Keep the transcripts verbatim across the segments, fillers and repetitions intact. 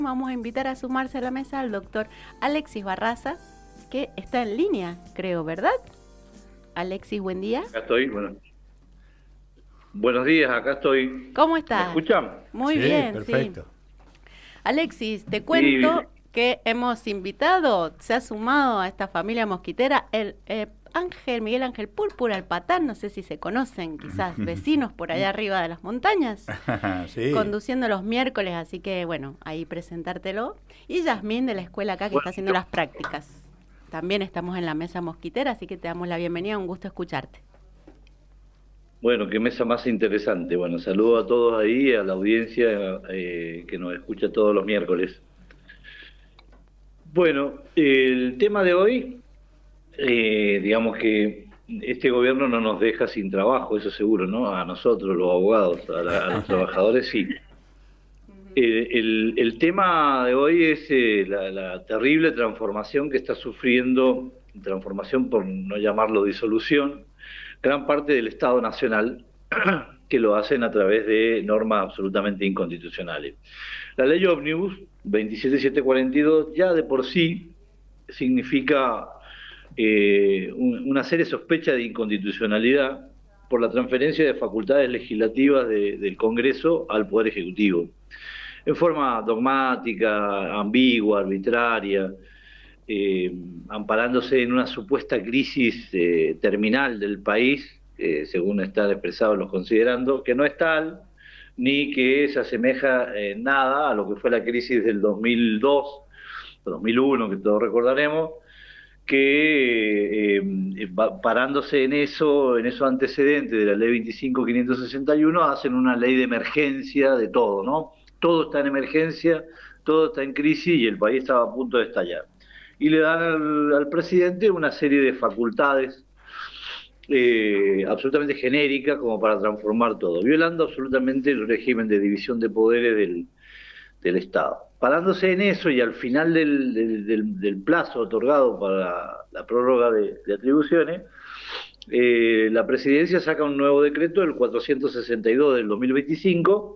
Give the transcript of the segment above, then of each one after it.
Vamos a invitar a sumarse a la mesa al doctor Alexis Barraza, que está en línea, creo, ¿verdad? Alexis, buen día. Acá estoy, bueno. Buenos días, acá estoy. ¿Cómo ¿Me estás? escuchan? Muy Sí, bien, perfecto. sí. Alexis, te cuento Sí. que hemos invitado, se ha sumado a esta familia mosquitera el eh, Ángel, Miguel Ángel Púrpura, el Patán, no sé si se conocen, quizás vecinos por allá arriba de las montañas, Sí. conduciendo los miércoles, así que bueno, ahí presentártelo. Y Yasmín de la escuela acá que está haciendo las prácticas. También estamos en la mesa mosquitera, así que te damos la bienvenida, un gusto escucharte. Bueno, qué mesa más interesante. Bueno, saludo a todos ahí, a la audiencia eh, que nos escucha todos los miércoles. Bueno, el tema de hoy, eh, digamos que este gobierno no nos deja sin trabajo, eso seguro, ¿no? A nosotros, los abogados, a, la- a los trabajadores, sí. Eh, el, el tema de hoy es eh, la, la terrible transformación que está sufriendo, transformación por no llamarlo disolución, gran parte del Estado Nacional, que lo hacen a través de normas absolutamente inconstitucionales. La ley Ómnibus veintisiete mil setecientos cuarenta y dos ya de por sí significa eh, un, una seria sospecha de inconstitucionalidad por la transferencia de facultades legislativas de, del Congreso al Poder Ejecutivo en forma dogmática, ambigua, arbitraria, eh, amparándose en una supuesta crisis eh, terminal del país, eh, según están expresados los considerando, que no es tal, ni que se asemeja en nada a lo que fue la crisis del dos mil dos, dos mil uno, que todos recordaremos, que eh, eh, parándose en eso, en esos antecedentes de la ley veinticinco mil quinientos sesenta y uno, hacen una ley de emergencia de todo, ¿no? Todo está en emergencia, todo está en crisis y el país estaba a punto de estallar. Y le dan al, al presidente una serie de facultades eh, absolutamente genéricas como para transformar todo, violando absolutamente el régimen de división de poderes del, del Estado. Parándose en eso y al final del, del, del, del plazo otorgado para la prórroga de, de atribuciones, eh, la presidencia saca un nuevo decreto, el cuatrocientos sesenta y dos del dos mil veinticinco,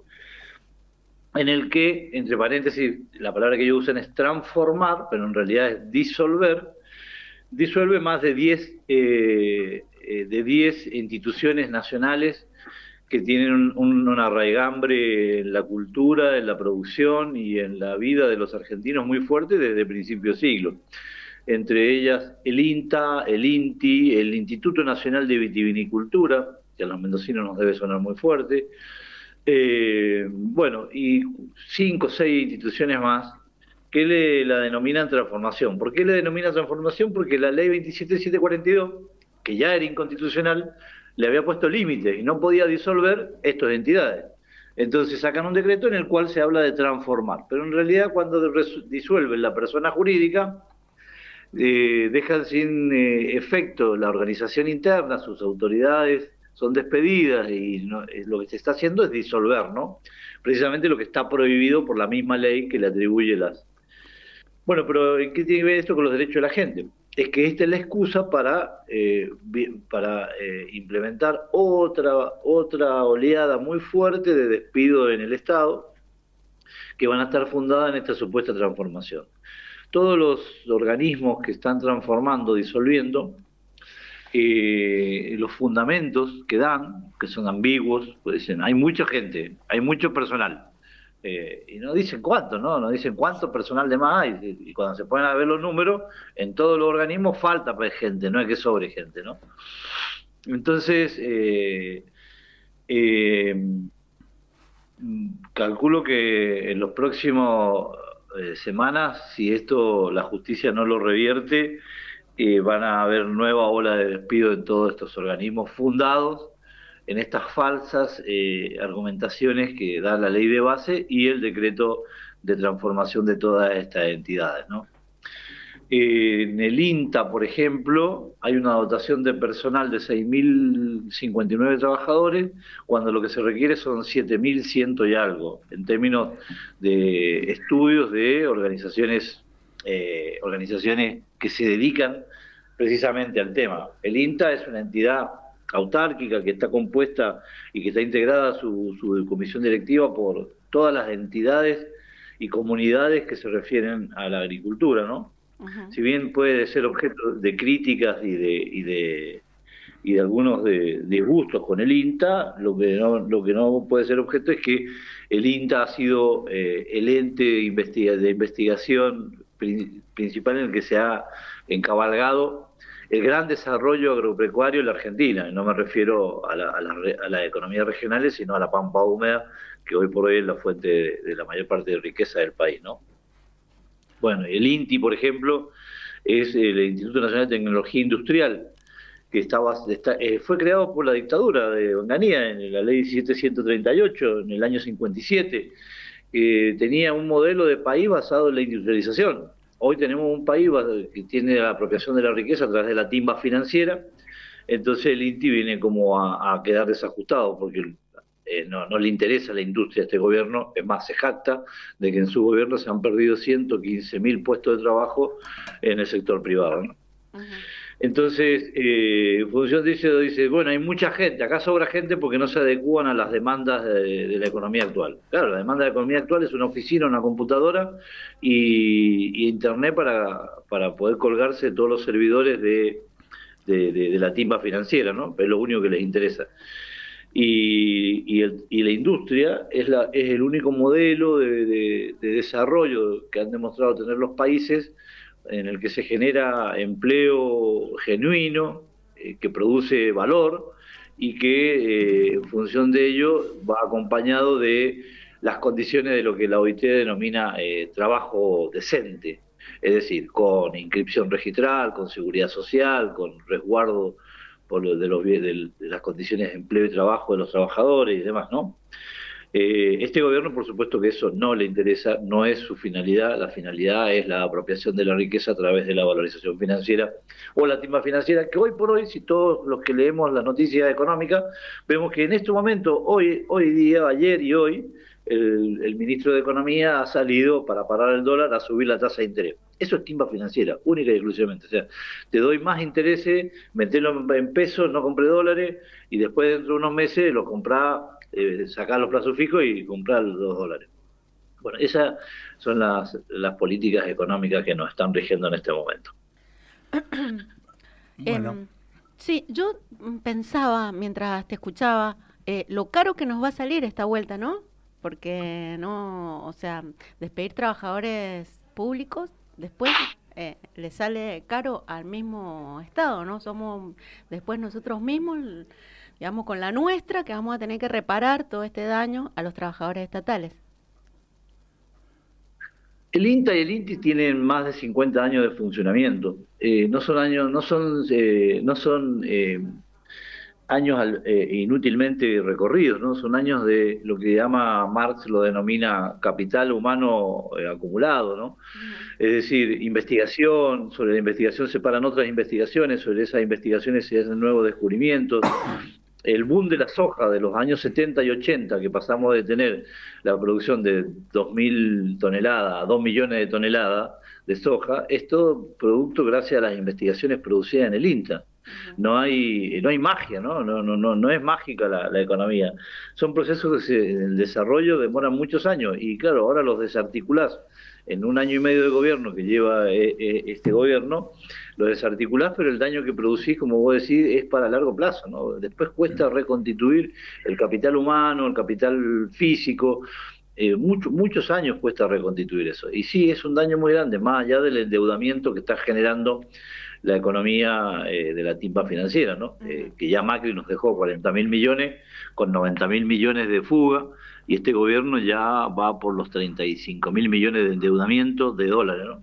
en el que, entre paréntesis, la palabra que ellos usan es transformar, pero en realidad es disolver, disuelve más de diez eh, eh, de diez instituciones nacionales que tienen un, un, una raigambre en la cultura, en la producción y en la vida de los argentinos muy fuerte desde principios de siglo. Entre ellas el INTA, el INTI, el Instituto Nacional de Vitivinicultura, que a los mendocinos nos debe sonar muy fuerte, eh, bueno, y cinco o seis instituciones más que le la denominan transformación. ¿Por qué le denominan transformación? Porque la ley veintisiete mil setecientos cuarenta y dos, que ya era inconstitucional, le había puesto límites y no podía disolver estas entidades. Entonces sacan un decreto en el cual se habla de transformar, pero en realidad cuando disuelven la persona jurídica, eh, dejan sin eh, efecto la organización interna, sus autoridades son despedidas y no, eh, lo que se está haciendo es disolver, ¿no? Precisamente lo que está prohibido por la misma ley que le atribuye las... Bueno, pero ¿en qué tiene que ver esto con los derechos de la gente? Es que esta es la excusa para, eh, para eh, implementar otra, otra oleada muy fuerte de despido en el Estado, que van a estar fundadas en esta supuesta transformación. Todos los organismos que están transformando, disolviendo, eh, los fundamentos que dan, que son ambiguos, pues dicen, hay mucha gente, hay mucho personal, eh, y no dicen cuánto, ¿no? No dicen cuánto personal de más hay, y cuando se ponen a ver los números, en todos los organismos falta pues, gente, no es que sobre gente, ¿no? Entonces, eh, eh, calculo que en los próximos eh, semanas, si esto la justicia no lo revierte, eh, van a haber nueva ola de despido en todos estos organismos fundados en estas falsas eh, argumentaciones que da la ley de base y el decreto de transformación de todas estas entidades, ¿no? Eh, en el INTA, por ejemplo, hay una dotación de personal de seis mil cincuenta y nueve trabajadores, cuando lo que se requiere son siete mil cien y algo, en términos de estudios de organizaciones, eh, organizaciones que se dedican precisamente al tema. El INTA es una entidad autárquica que está compuesta y que está integrada su, su comisión directiva por todas las entidades y comunidades que se refieren a la agricultura, ¿no? Uh-huh. Si bien puede ser objeto de críticas y de, y de, y de algunos de, disgustos con el INTA, lo que, no, lo que no puede ser objeto es que el INTA ha sido eh, el ente investiga, de investigación prin, principal en el que se ha encabalgado el gran desarrollo agropecuario en la Argentina. No me refiero a la, a la, a las economías regionales, sino a la pampa húmeda, que hoy por hoy es la fuente de, de la mayor parte de riqueza del país, ¿no? Bueno, el INTI, por ejemplo, es el Instituto Nacional de Tecnología Industrial, que estaba, está, eh, fue creado por la dictadura de Onganía en la ley diecisiete ciento treinta y ocho, en el año cincuenta y siete. Eh, tenía un modelo de país basado en la industrialización. Hoy tenemos un país que tiene la apropiación de la riqueza a través de la timba financiera, entonces el INTI viene como a, a quedar desajustado, porque eh, no, no le interesa la industria a este gobierno, es más, se jacta de que en su gobierno se han perdido ciento quince mil puestos de trabajo en el sector privado, ¿no? Uh-huh. Entonces, eh, en función de eso, dice, bueno, hay mucha gente, acá sobra gente porque no se adecúan a las demandas de, de la economía actual. Claro, la demanda de la economía actual es una oficina, una computadora y, y internet para, para poder colgarse todos los servidores de, de, de, de la timba financiera, ¿no? Es lo único que les interesa. Y, y, el, y la industria es, la, es el único modelo de, de, de desarrollo que han demostrado tener los países en el que se genera empleo genuino, eh, que produce valor y que eh, en función de ello va acompañado de las condiciones de lo que la O I T denomina eh, trabajo decente, es decir, con inscripción registral, con seguridad social, con resguardo por lo de, los, de, de las condiciones de empleo y trabajo de los trabajadores y demás, ¿no? Eh, este gobierno, por supuesto que eso no le interesa, no es su finalidad, la finalidad es la apropiación de la riqueza a través de la valorización financiera o la timba financiera, que hoy por hoy, si todos los que leemos las noticias económicas, vemos que en este momento, hoy, hoy día, ayer y hoy, el, el ministro de Economía ha salido para parar el dólar a subir la tasa de interés. Eso es timba financiera, única y exclusivamente. O sea, te doy más intereses, metelo en pesos, no compré dólares, y después dentro de unos meses lo comprá, eh, sacar los plazos fijos y comprar los dos dólares. Bueno, esas son las, las políticas económicas que nos están rigiendo en este momento. Bueno. Eh, sí, yo pensaba mientras te escuchaba, eh, lo caro que nos va a salir esta vuelta, ¿no? Porque no, o sea, despedir trabajadores públicos después eh, le sale caro al mismo Estado, ¿no? Somos después nosotros mismos, digamos, con la nuestra, que vamos a tener que reparar todo este daño a los trabajadores estatales. El INTA y el INTI tienen más de cincuenta años de funcionamiento. Eh, no son años, no son, eh, no son eh, años eh, inútilmente recorridos, ¿no? Son años de lo que llama Marx, lo denomina capital humano eh, acumulado, ¿no? Uh-huh. Es decir, investigación, sobre la investigación se paran otras investigaciones, sobre esas investigaciones se hacen nuevos descubrimientos. El boom de la soja de los años setenta y ochenta, que pasamos de tener la producción de dos mil toneladas a dos millones de toneladas de soja, es todo producto gracias a las investigaciones producidas en el INTA. No hay no hay magia, ¿no? No, no, no, no es mágica la, la economía. Son procesos que se, el desarrollo demoran muchos años y claro, ahora los desarticulás en un año y medio de gobierno que lleva eh, eh, este gobierno, lo desarticulás, pero el daño que producís, como vos decís, es para largo plazo, ¿no? Después cuesta reconstituir el capital humano, el capital físico, eh, mucho, muchos años cuesta reconstituir eso. Y sí, es un daño muy grande, más allá del endeudamiento que está generando la economía eh, de la timba financiera, ¿no? Eh, que ya Macri nos dejó cuarenta mil millones con noventa mil millones de fuga, y este gobierno ya va por los treinta y cinco mil millones de endeudamiento de dólares, ¿no?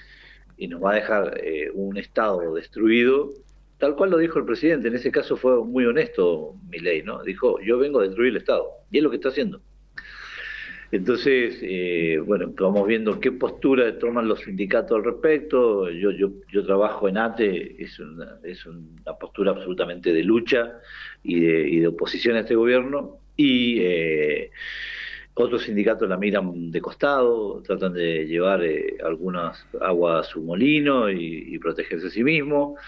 Y nos va a dejar eh, un Estado destruido, tal cual lo dijo el presidente. En ese caso fue muy honesto Milei, ¿no? Dijo, yo vengo a destruir el Estado, y es lo que está haciendo. Entonces, eh, bueno, vamos viendo qué postura toman los sindicatos al respecto. Yo yo yo trabajo en ATE, es una, es una postura absolutamente de lucha y de, y de oposición a este gobierno, y eh, otros sindicatos la miran de costado, tratan de llevar eh, algunas aguas a su molino y, y protegerse a sí mismos.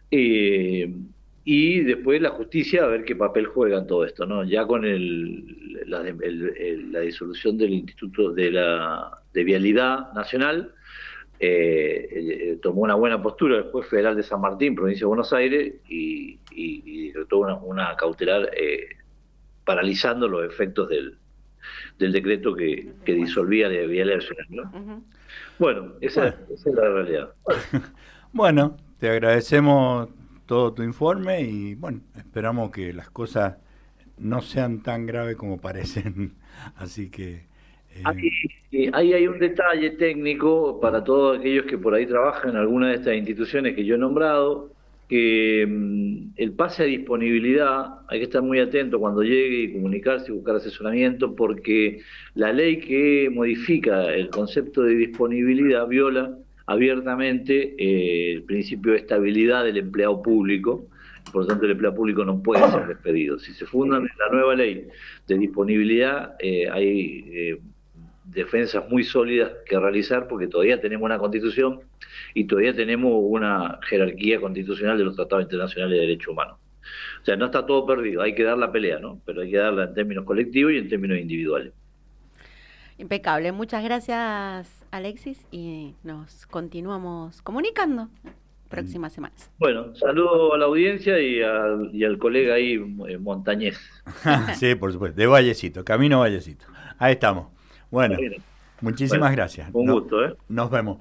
Eh, y después la justicia a ver qué papel juega en todo esto, ¿no? Ya con el, la, el, el, la disolución del instituto de la de Vialidad Nacional, eh, eh, tomó una buena postura el juez federal de San Martín, provincia de Buenos Aires, y, y, y decretó una, una cautelar eh, paralizando los efectos del, del decreto que, que disolvía la Vialidad Nacional, ¿no? Uh-huh. Bueno, esa, bueno. esa es la realidad. Bueno. Bueno, te agradecemos todo tu informe y bueno, esperamos que las cosas no sean tan graves como parecen. Así que... Eh... Ahí, ahí hay un detalle técnico para todos aquellos que por ahí trabajan en alguna de estas instituciones que yo he nombrado, que um, el pase a disponibilidad, hay que estar muy atento cuando llegue y comunicarse y buscar asesoramiento, porque la ley que modifica el concepto de disponibilidad viola abiertamente eh, el principio de estabilidad del empleado público. Por lo tanto, el empleado público no puede ser despedido. Si se fundan en la nueva ley de disponibilidad, eh, hay eh, defensas muy sólidas que realizar, porque todavía tenemos una constitución y todavía tenemos una jerarquía constitucional de los tratados internacionales de derechos humanos. O sea, no está todo perdido, hay que dar la pelea, ¿no? Pero hay que darla en términos colectivos y en términos individuales. Impecable. Muchas gracias, Alexis, y nos continuamos comunicando próximas semanas. Bueno, saludo a la audiencia y al, y al colega ahí, Montañés. Sí, por supuesto, de Vallecito, camino Vallecito. Ahí estamos. Bueno, muchísimas bueno, gracias. Un gusto, ¿eh? Nos vemos.